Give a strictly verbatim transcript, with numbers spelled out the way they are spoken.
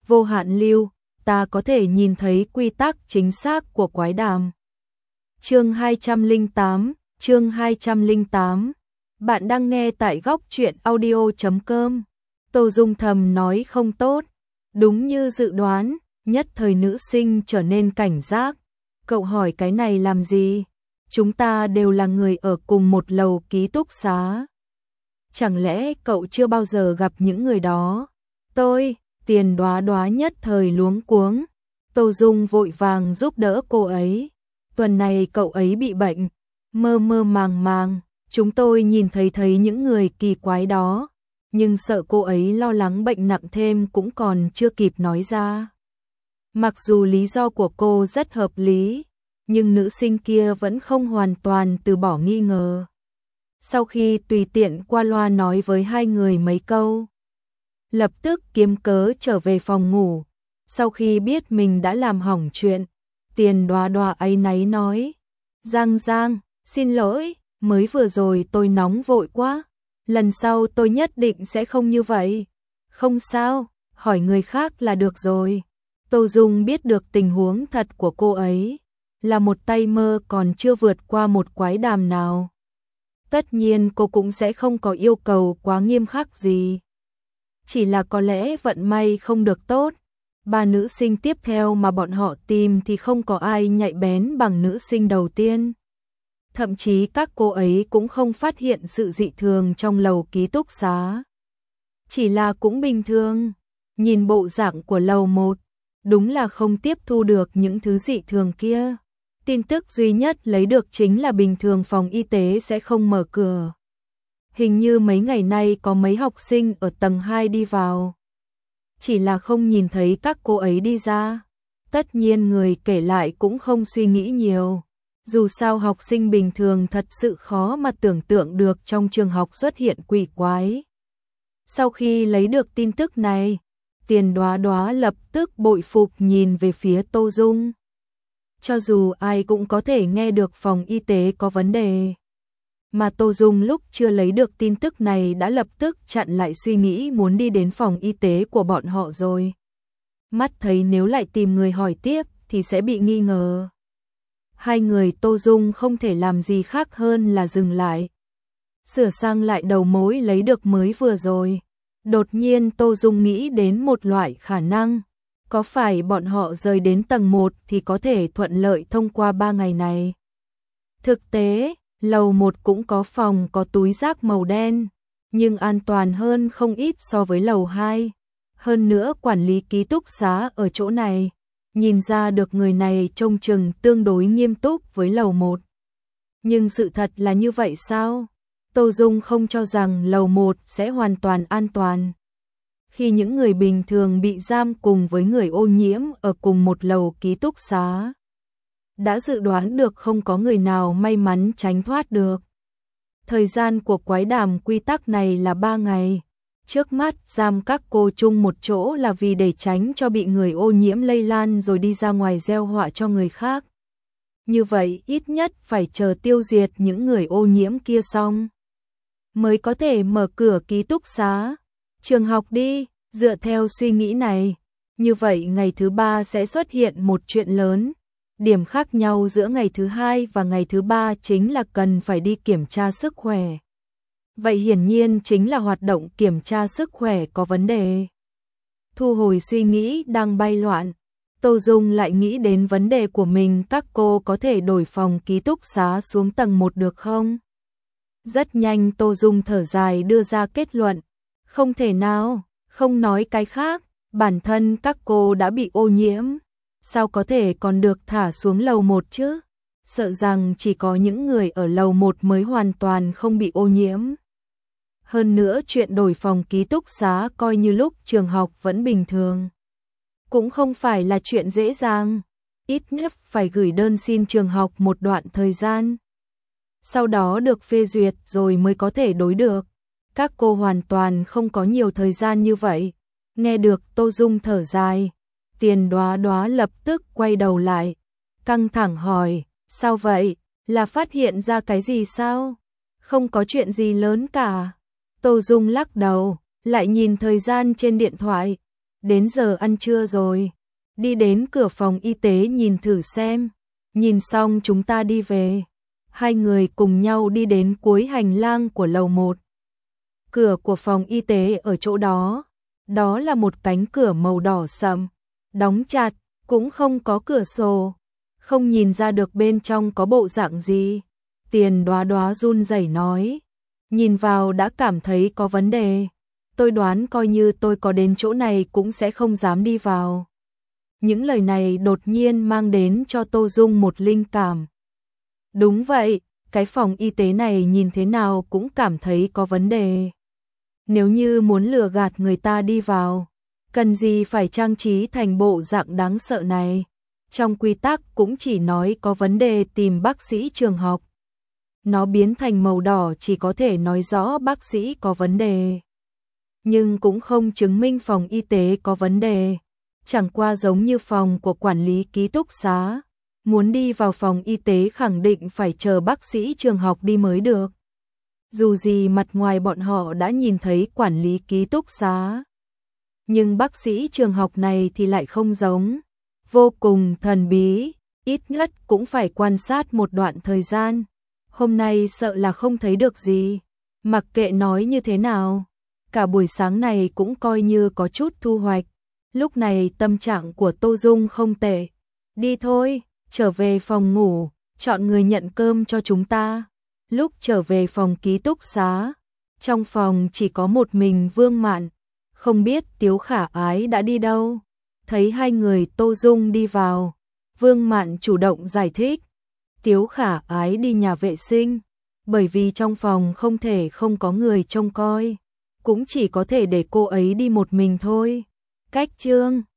vô hạn lưu, ta có thể nhìn thấy quy tắc chính xác của quái đàm. Chương hai trăm lẻ tám, chương hai trăm lẻ tám. Bạn đang nghe tại góc truyện audio chấm com. Tô Dung thầm nói không tốt, đúng như dự đoán, nhất thời nữ sinh trở nên cảnh giác. Cậu hỏi cái này làm gì? Chúng ta đều là người ở cùng một lầu ký túc xá. Chẳng lẽ cậu chưa bao giờ gặp những người đó? Tôi, Tiền Đoá Đoá nhất thời luống cuống. Tô Dung vội vàng giúp đỡ cô ấy. Tuần này cậu ấy bị bệnh, mơ mơ màng màng, chúng tôi nhìn thấy thấy những người kỳ quái đó, nhưng sợ cô ấy lo lắng bệnh nặng thêm cũng còn chưa kịp nói ra. Mặc dù lý do của cô rất hợp lý, nhưng nữ sinh kia vẫn không hoàn toàn từ bỏ nghi ngờ. Sau khi tùy tiện qua loa nói với hai người mấy câu, lập tức kiếm cớ trở về phòng ngủ. Sau khi biết mình đã làm hỏng chuyện, Tiền Đoá Đoá áy náy nói: Giang Giang, xin lỗi, mới vừa rồi tôi nóng vội quá, lần sau tôi nhất định sẽ không như vậy. Không sao, hỏi người khác là được rồi. Tô Dung biết được tình huống thật của cô ấy, là một tay mơ còn chưa vượt qua một quái đàm nào. Tất nhiên cô cũng sẽ không có yêu cầu quá nghiêm khắc gì. Chỉ là có lẽ vận may không được tốt. Ba nữ sinh tiếp theo mà bọn họ tìm thì không có ai nhạy bén bằng nữ sinh đầu tiên. Thậm chí các cô ấy cũng không phát hiện sự dị thường trong lầu ký túc xá. Chỉ là cũng bình thường. Nhìn bộ dạng của lầu một, đúng là không tiếp thu được những thứ dị thường kia. Tin tức duy nhất lấy được chính là bình thường phòng y tế sẽ không mở cửa. Hình như mấy ngày nay có mấy học sinh ở tầng hai đi vào. Chỉ là không nhìn thấy các cô ấy đi ra. Tất nhiên người kể lại cũng không suy nghĩ nhiều. Dù sao học sinh bình thường thật sự khó mà tưởng tượng được trong trường học xuất hiện quỷ quái. Sau khi lấy được tin tức này, Tiền Đoá Đoá lập tức bội phục nhìn về phía Tô Dung. Cho dù ai cũng có thể nghe được phòng y tế có vấn đề. Mà Tô Dung lúc chưa lấy được tin tức này đã lập tức chặn lại suy nghĩ muốn đi đến phòng y tế của bọn họ rồi. Mắt thấy nếu lại tìm người hỏi tiếp thì sẽ bị nghi ngờ. Hai người Tô Dung không thể làm gì khác hơn là dừng lại. Sửa sang lại đầu mối lấy được mới vừa rồi. Đột nhiên Tô Dung nghĩ đến một loại khả năng. Có phải bọn họ rời đến tầng một thì có thể thuận lợi thông qua ba ngày này? Thực tế, lầu một cũng có phòng có túi rác màu đen, nhưng an toàn hơn không ít so với lầu hai. Hơn nữa quản lý ký túc xá ở chỗ này, nhìn ra được người này trông chừng tương đối nghiêm túc với lầu một. Nhưng sự thật là như vậy sao? Tô Dung không cho rằng lầu một sẽ hoàn toàn an toàn. Khi những người bình thường bị giam cùng với người ô nhiễm ở cùng một lầu ký túc xá, đã dự đoán được không có người nào may mắn tránh thoát được. Thời gian của quái đàm quy tắc này là ba ngày. Trước mắt giam các cô chung một chỗ là vì để tránh cho bị người ô nhiễm lây lan rồi đi ra ngoài gieo họa cho người khác. Như vậy ít nhất phải chờ tiêu diệt những người ô nhiễm kia xong, mới có thể mở cửa ký túc xá. Trường học đi, dựa theo suy nghĩ này, như vậy ngày thứ ba sẽ xuất hiện một chuyện lớn. Điểm khác nhau giữa ngày thứ hai và ngày thứ ba chính là cần phải đi kiểm tra sức khỏe. Vậy hiển nhiên chính là hoạt động kiểm tra sức khỏe có vấn đề. Thu hồi suy nghĩ đang bay loạn, Tô Dung lại nghĩ đến vấn đề của mình, các cô có thể đổi phòng ký túc xá xuống tầng một được không? Rất nhanh Tô Dung thở dài đưa ra kết luận, không thể nào, không nói cái khác, bản thân các cô đã bị ô nhiễm, sao có thể còn được thả xuống lầu một chứ? Sợ rằng chỉ có những người ở lầu một mới hoàn toàn không bị ô nhiễm. Hơn nữa chuyện đổi phòng ký túc xá coi như lúc trường học vẫn bình thường. Cũng không phải là chuyện dễ dàng, ít nhất phải gửi đơn xin trường học một đoạn thời gian. Sau đó được phê duyệt rồi mới có thể đối được. Các cô hoàn toàn không có nhiều thời gian như vậy. Nghe được Tô Dung thở dài, Tiền Đoá Đoá lập tức quay đầu lại, căng thẳng hỏi, sao vậy, là phát hiện ra cái gì sao? Không có chuyện gì lớn cả. Tô Dung lắc đầu, lại nhìn thời gian trên điện thoại. đến giờ ăn trưa rồi, đi đến cửa phòng y tế nhìn thử xem, nhìn xong chúng ta đi về. Hai người cùng nhau đi đến cuối hành lang của lầu một. Cửa của phòng y tế ở chỗ đó, đó là một cánh cửa màu đỏ sậm, đóng chặt, cũng không có cửa sổ, không nhìn ra được bên trong có bộ dạng gì. Tiền Đóa Đóa run rẩy nói, nhìn vào đã cảm thấy có vấn đề. Tôi đoán coi như tôi có đến chỗ này cũng sẽ không dám đi vào. Những lời này đột nhiên mang đến cho Tô Dung một linh cảm. Đúng vậy, cái phòng y tế này nhìn thế nào cũng cảm thấy có vấn đề. Nếu như muốn lừa gạt người ta đi vào, cần gì phải trang trí thành bộ dạng đáng sợ này. Trong quy tắc cũng chỉ nói có vấn đề tìm bác sĩ trường học. Nó biến thành màu đỏ chỉ có thể nói rõ bác sĩ có vấn đề, nhưng cũng không chứng minh phòng y tế có vấn đề. Chẳng qua giống như phòng của quản lý ký túc xá, muốn đi vào phòng y tế khẳng định phải chờ bác sĩ trường học đi mới được. Dù gì mặt ngoài bọn họ đã nhìn thấy quản lý ký túc xá, nhưng bác sĩ trường học này thì lại không giống, vô cùng thần bí, ít nhất cũng phải quan sát một đoạn thời gian. Hôm nay sợ là không thấy được gì, mặc kệ nói như thế nào, cả buổi sáng này cũng coi như có chút thu hoạch. Lúc này tâm trạng của Tô Dung không tệ. Đi thôi, trở về phòng ngủ, chọn người nhận cơm cho chúng ta. Lúc trở về phòng ký túc xá, trong phòng chỉ có một mình Vương Mạn, không biết Tiếu Khả Ái đã đi đâu. Thấy hai người Tô Dung đi vào, Vương Mạn chủ động giải thích, Tiếu Khả Ái đi nhà vệ sinh, bởi vì trong phòng không thể không có người trông coi, cũng chỉ có thể để cô ấy đi một mình thôi. Cách chương